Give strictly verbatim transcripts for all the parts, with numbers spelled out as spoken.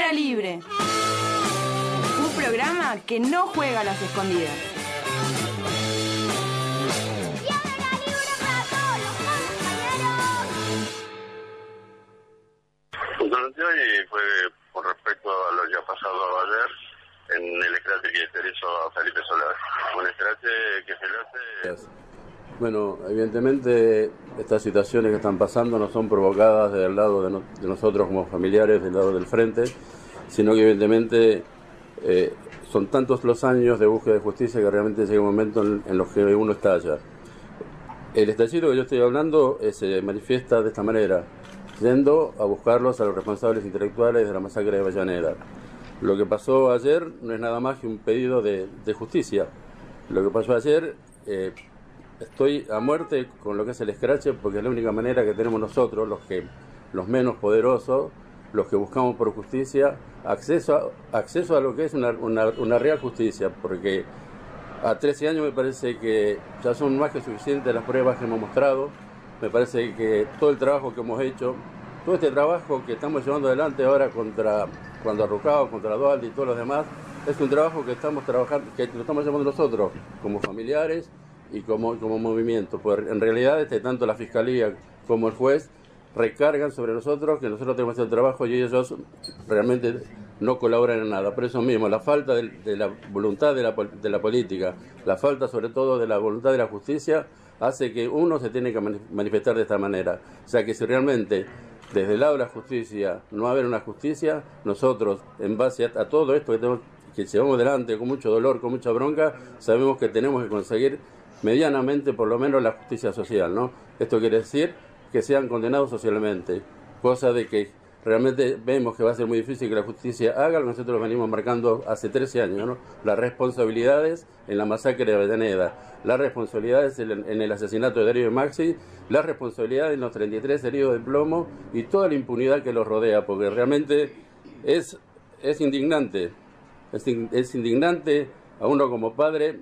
Piedra Libre. Un programa que no juega a las escondidas. ¡Piedra Libre para todos los compañeros! Durante hoy fue con respecto a lo que ha pasado ayer en el escrache que se le hizo a Felipe Solá. Un escrache que se le hace... Bueno, evidentemente estas situaciones que están pasando no son provocadas del lado de, no, de nosotros como familiares, del lado del frente, sino que evidentemente eh, son tantos los años de búsqueda de justicia que realmente llega un momento en, en los que uno estalla. El estallido que yo estoy hablando eh, se manifiesta de esta manera, yendo a buscarlos a los responsables intelectuales de la masacre de Avellaneda. Lo que pasó ayer no es nada más que un pedido de, de justicia. Lo que pasó ayer... Eh, Estoy a muerte con lo que es el escrache porque es la única manera que tenemos nosotros, los que los menos poderosos, los que buscamos por justicia, acceso a, acceso a lo que es una, una, una real justicia, porque a trece años me parece que ya son más que suficientes las pruebas que hemos mostrado, me parece que todo el trabajo que hemos hecho, todo este trabajo que estamos llevando adelante ahora contra cuando Arrucao, contra Dualde y todos los demás, es un trabajo que estamos trabajando, que lo estamos llevando nosotros como familiares y como, como movimiento, pues en realidad este, tanto la Fiscalía como el juez recargan sobre nosotros que nosotros tenemos el trabajo y ellos realmente no colaboran en nada. Por eso mismo, la falta de, de la voluntad de la, de la política, la falta sobre todo de la voluntad de la justicia, hace que uno se tiene que manifestar de esta manera. O sea que si realmente desde el lado de la justicia no va a haber una justicia, nosotros en base a, a todo esto que, tenemos, que llevamos adelante con mucho dolor, con mucha bronca, sabemos que tenemos que conseguir medianamente por lo menos la justicia social, ¿no? Esto quiere decir que sean condenados socialmente, cosa de que realmente vemos que va a ser muy difícil que la justicia haga lo que nosotros venimos marcando hace trece años, ¿no? Las responsabilidades en la masacre de Avellaneda, las responsabilidades en el, en el asesinato de Darío y Maxi, las responsabilidades en los treinta y tres heridos de plomo y toda la impunidad que los rodea, porque realmente es, es indignante, es, es indignante a uno como padre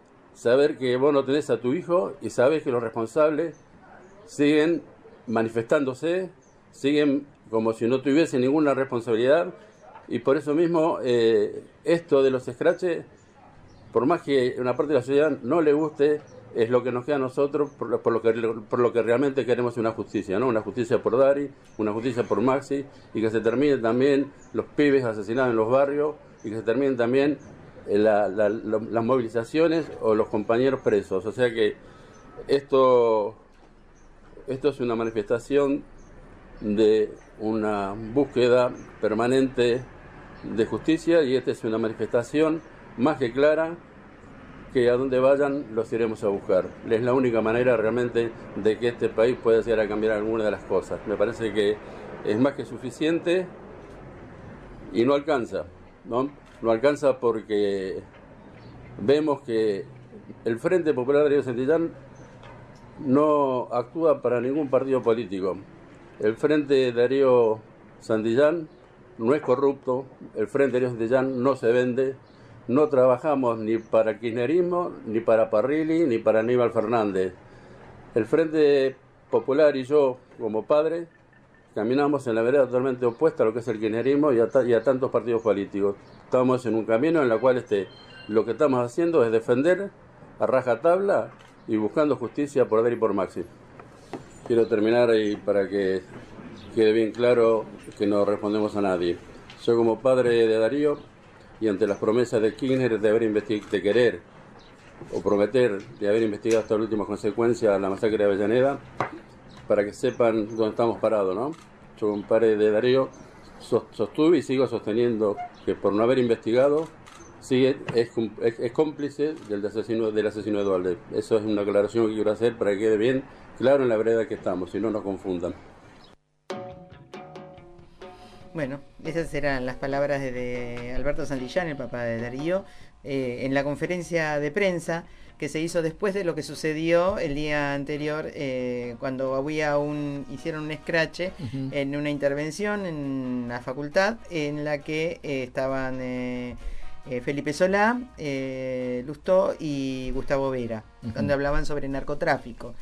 saber que vos no tenés a tu hijo y sabés que los responsables siguen manifestándose, siguen como si no tuviesen ninguna responsabilidad y por eso mismo eh, esto de los escraches, por más que una parte de la sociedad no le guste, es lo que nos queda a nosotros por lo, por lo, que, por lo que realmente queremos una justicia, ¿no? Una justicia por Dari, una justicia por Maxi y que se terminen también los pibes asesinados en los barrios y que se terminen también La, la, la, las movilizaciones o los compañeros presos. O sea que esto esto es una manifestación de una búsqueda permanente de justicia y esta es una manifestación más que clara que a donde vayan los iremos a buscar. Es la única manera realmente de que este país pueda llegar a cambiar alguna de las cosas. Me parece que es más que suficiente y no alcanza, ¿no? No alcanza porque vemos que el Frente Popular Darío Santillán no actúa para ningún partido político. El Frente Darío Santillán no es corrupto, el Frente Darío Santillán no se vende, no trabajamos ni para el kirchnerismo, ni para Parrilli, ni para Aníbal Fernández. El Frente Popular y yo, como padre, caminamos en la vereda totalmente opuesta a lo que es el kirchnerismo y a, y a tantos partidos políticos. Estamos en un camino en el cual este, lo que estamos haciendo es defender a rajatabla y buscando justicia por Dari y por Maxi. Quiero terminar ahí para que quede bien claro que no respondemos a nadie. Yo como padre de Darío y ante las promesas de Kirchner de, haber investi- de querer o prometer de haber investigado hasta las últimas consecuencias la masacre de Avellaneda, para que sepan dónde estamos parados, ¿no? Yo como padre de Darío sostuve y sigo sosteniendo que por no haber investigado sigue, es, es, es cómplice del asesino, del asesino de Dualde. Eso es una aclaración que quiero hacer para que quede bien claro en la vereda que estamos, si no nos confundan. Bueno, esas eran las palabras de, de Alberto Santillán, el papá de Darío, eh, en la conferencia de prensa que se hizo después de lo que sucedió el día anterior, eh, cuando había un hicieron un escrache uh-huh. en una intervención en la facultad, en la que eh, estaban eh, eh, Felipe Solá, eh, Lustó y Gustavo Vera, uh-huh. donde hablaban sobre narcotráfico.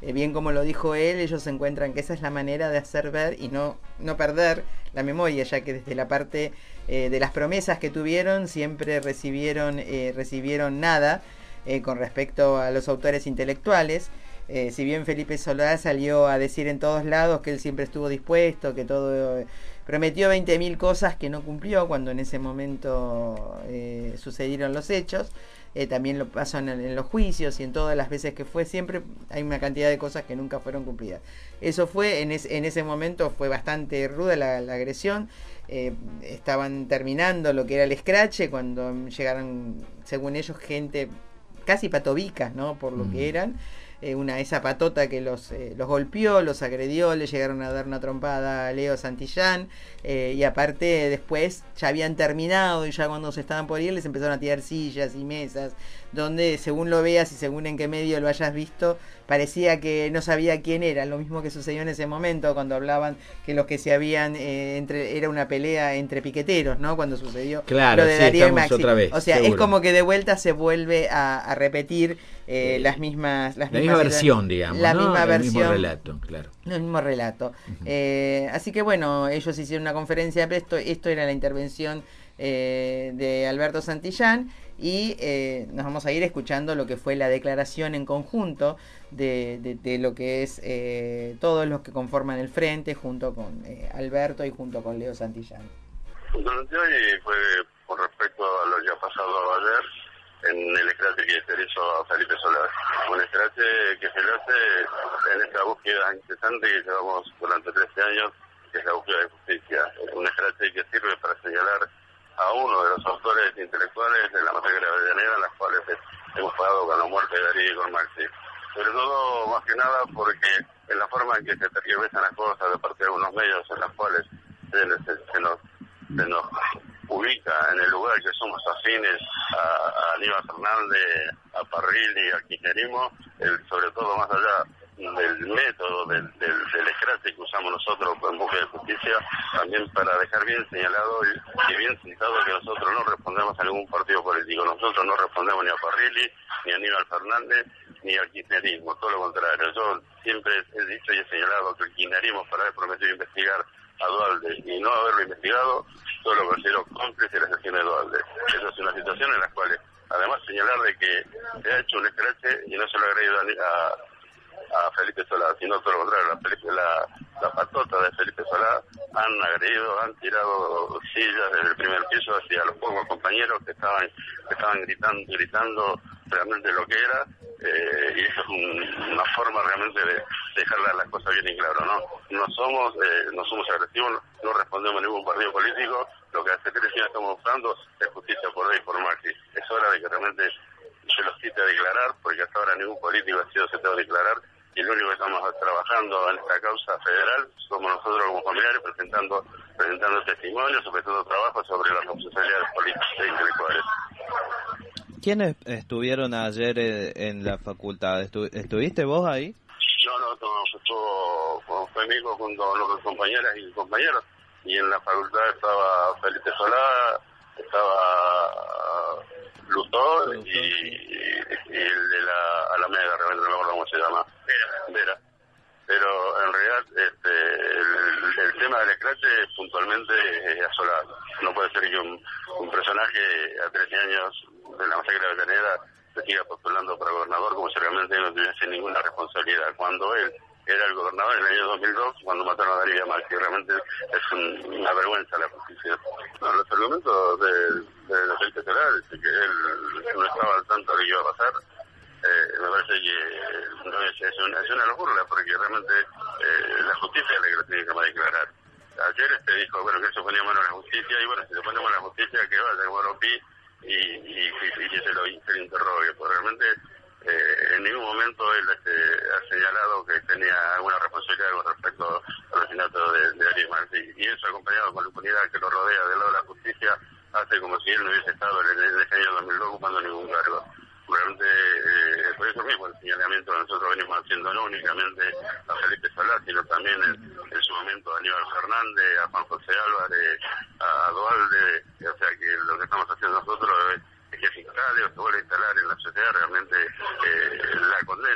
eh, bien como lo dijo él, ellos encuentran que esa es la manera de hacer ver y no, no perder la memoria, ya que desde la parte eh, de las promesas que tuvieron siempre recibieron, eh, recibieron nada eh, con respecto a los autores intelectuales. Eh, si bien Felipe Solá salió a decir en todos lados que él siempre estuvo dispuesto, que todo eh, prometió veinte mil cosas que no cumplió cuando en ese momento eh, sucedieron los hechos, eh, también lo pasó en, en los juicios y en todas las veces que fue, siempre hay una cantidad de cosas que nunca fueron cumplidas. Eso fue, en, es, en ese momento fue bastante ruda la, la agresión. Eh, estaban terminando lo que era el escrache cuando llegaron, según ellos, gente casi patobicas, ¿no? Por lo mm. que eran. Eh, una esa patota que los, eh, los golpeó, los agredió, le llegaron a dar una trompada a Leo Santillán, eh, y aparte después ya habían terminado y ya cuando se estaban por ir les empezaron a tirar sillas y mesas, donde según lo veas y según en qué medio lo hayas visto, parecía que no sabía quién era, lo mismo que sucedió en ese momento cuando hablaban que los que se habían, eh, entre era una pelea entre piqueteros, ¿no? Cuando sucedió claro, lo de sí, Darío y Maxi. Otra vez, o sea, seguro. Es como que de vuelta se vuelve a, a repetir eh, las mismas... Las la mismas misma versión, digamos, la ¿no? misma el versión, mismo relato, claro. El mismo relato. Uh-huh. Eh, así que bueno, ellos hicieron una conferencia de esto, esto era la intervención eh, de Alberto Santillán, y eh, nos vamos a ir escuchando lo que fue la declaración en conjunto de, de, de lo que es eh, todos los que conforman el frente, junto con eh, Alberto y junto con Leo Santillán. Durante hoy fue con respecto a lo ya pasado ayer en el escrache que se le hizo a Felipe Solá. Un escrache que se le hace en esta búsqueda incesante que llevamos durante trece años, que es la búsqueda de justicia. Es un escrache que sirve para señalar a uno de los autores intelectuales de la masacre de Avellaneda, en las cuales hemos pagado con la muerte de Darío y con Maxi. Sobre todo, más que nada, porque en la forma en que se tergiversan las cosas de parte de algunos medios en las cuales se, se, se, nos, se nos ubica en el lugar que somos afines a, a Aníbal Fernández, a Parrilli, al kirchnerismo, el, sobre todo más allá del método, del, del, del escrache que usamos nosotros en busca de justicia, también para dejar bien señalado y, y bien sentado que nosotros no respondemos a ningún partido político, nosotros no respondemos ni a Parrilli, ni a Aníbal Fernández, ni al kirchnerismo, todo lo contrario. Yo siempre he dicho y he señalado que el kirchnerismo, para haber prometido investigar a Duhalde y no haberlo investigado, yo lo considero cómplice de la asesinato de Duhalde. Esa es una situación en la cual, además, señalar de que se ha hecho un escrache y no se lo ha agredido a, a a Felipe Solá, sino todo lo contrario, la, la, la patota de Felipe Solá han agredido, han tirado sillas desde el primer piso hacia los pocos compañeros que estaban que estaban gritando, gritando realmente lo que era, eh, y eso es un, una forma realmente de dejar las cosas bien en claro, ¿no? No somos, eh, no somos agresivos, no, no respondemos a ningún partido político, lo que hace tres años estamos buscando es justicia por ley y por Maxi. Es hora de que realmente se los cite a declarar, porque hasta ahora ningún político ha sido citado a declarar, y lo único que estamos trabajando en esta causa federal somos nosotros como familiares presentando presentando testimonios, presentando trabajos sobre las responsabilidades políticas e intelectuales. ¿Quiénes estuvieron ayer en la facultad? ¿Estu- ¿Estuviste vos ahí? No, no, no, estuvo, fue mi hijo junto con los compañeras y compañeros, y en la facultad estaba Felipe Solá, estaba Lutó y, y el de la Alameda, realmente no me acuerdo cómo se llama, Vera. Pero en realidad este, el, el tema del escrache puntualmente es a Solá. No puede ser que un, un personaje a trece años de la masacre de Avellaneda se siga postulando para gobernador como si realmente no tuviese ninguna responsabilidad, cuando él era el gobernador en el año dos mil dos cuando mataron a Darío Maxi. Realmente es un, una vergüenza la justicia. No, los argumentos de, de, de Felipe Solá es que él no estaba al tanto de lo que iba a pasar. Eh, me parece que no es, es, una, es una locura, porque realmente eh, la justicia es la que lo tiene que declarar. Ayer este dijo, bueno, que se ponía mano a la justicia, y bueno, si se pone mano a la justicia, que vaya a Guaropí y, y, y, y que se lo, se lo interrogue, porque realmente eh, en ningún momento él este, ha señalado que tenía alguna responsabilidad con respecto al asesinato de, de Darío Maxi, y eso acompañado con la impunidad que lo rodea del lado de la justicia, hace como si él no hubiese estado en el, en el año dos mil dos ocupando ningún cargo. Realmente, eh, por eso mismo el señalamiento que nosotros venimos haciendo no únicamente a Felipe Solá, sino también en, en su momento a Aníbal Fernández, a Juan José Álvarez, a, a Duhalde, o sea que lo que estamos haciendo nosotros es, es que fiscales se vuelve a instalar en la sociedad realmente eh, la condena, ¿no? Sigo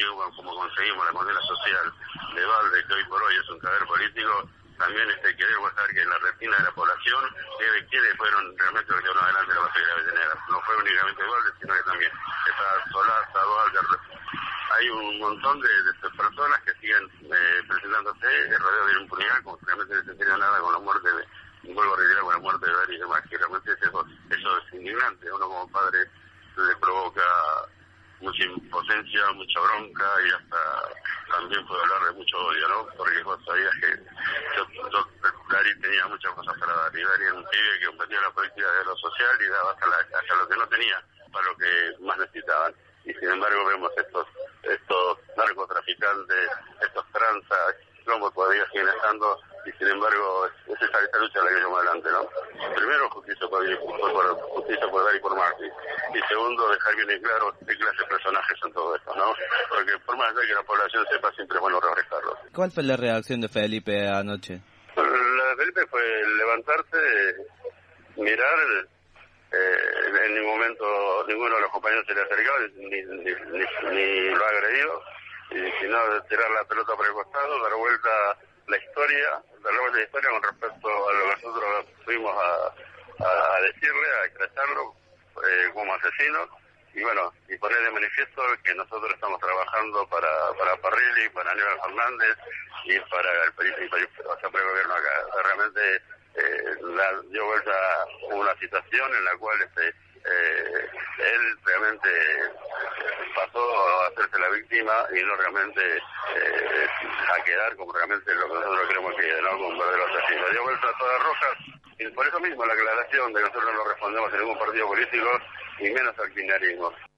bueno, como conseguimos la condena social de Valde, que hoy por hoy es un cadáver político, también este, querer mostrar que en la retina de la población que, quienes fueron realmente los que llevaron adelante la batalla de Avellaneda. No fue únicamente Valde, sino que también está Solaza, Valde. Hay un montón de, de personas que siguen eh, presentándose rodeados de impunidad, como realmente no se entiende nada con la muerte de, vuelvo a reiterar, con la muerte de Darío y demás, que realmente eso, eso es indignante. Uno como padre le provoca mucha impotencia, mucha bronca y hasta también puede hablar de mucho odio, ¿no? Porque vos sabías que yo, yo Darío tenía muchas cosas para dar, y Darío era un pibe que combatía la política de lo social y daba hasta, la, hasta lo que no tenía para lo que más necesitaban. Y sin embargo vemos estos estos narcotraficantes, estos tranzas, como todavía siguen estando, y sin embargo es esa, esa lucha la que llevamos adelante, ¿no? Primero, justicia por, por, justicia por Darío y por Martí, y segundo, dejar bien en claro qué clase de personajes son todos estos, ¿no? Porque por más de que la población sepa, siempre es bueno refrescarlos. ¿Cuál fue la reacción de Felipe anoche? La de Felipe fue levantarse, mirar. Eh, en ningún momento ninguno de los compañeros se le ha acercado ni, ni, ni, ni lo ha agredido, y sino tirar la pelota por el costado, dar vuelta la historia, dar vuelta la historia con respecto a lo que nosotros fuimos a, a, a decirle, a expresarlo eh, como asesinos, y bueno, y poner de manifiesto que nosotros estamos trabajando para para Parrilli, para Aníbal Fernández y para el, y para, o sea, para el gobierno acá. O sea, realmente Eh, la, dio vuelta una situación en la cual este eh, él realmente pasó a hacerse la víctima y no realmente eh, a quedar como realmente lo que nosotros queremos que quede, ¿no? Como un verdadero asesino. Dio vuelta a todas rojas, y por eso mismo la aclaración de que nosotros no respondemos a ningún partido político y menos al kirchnerismo.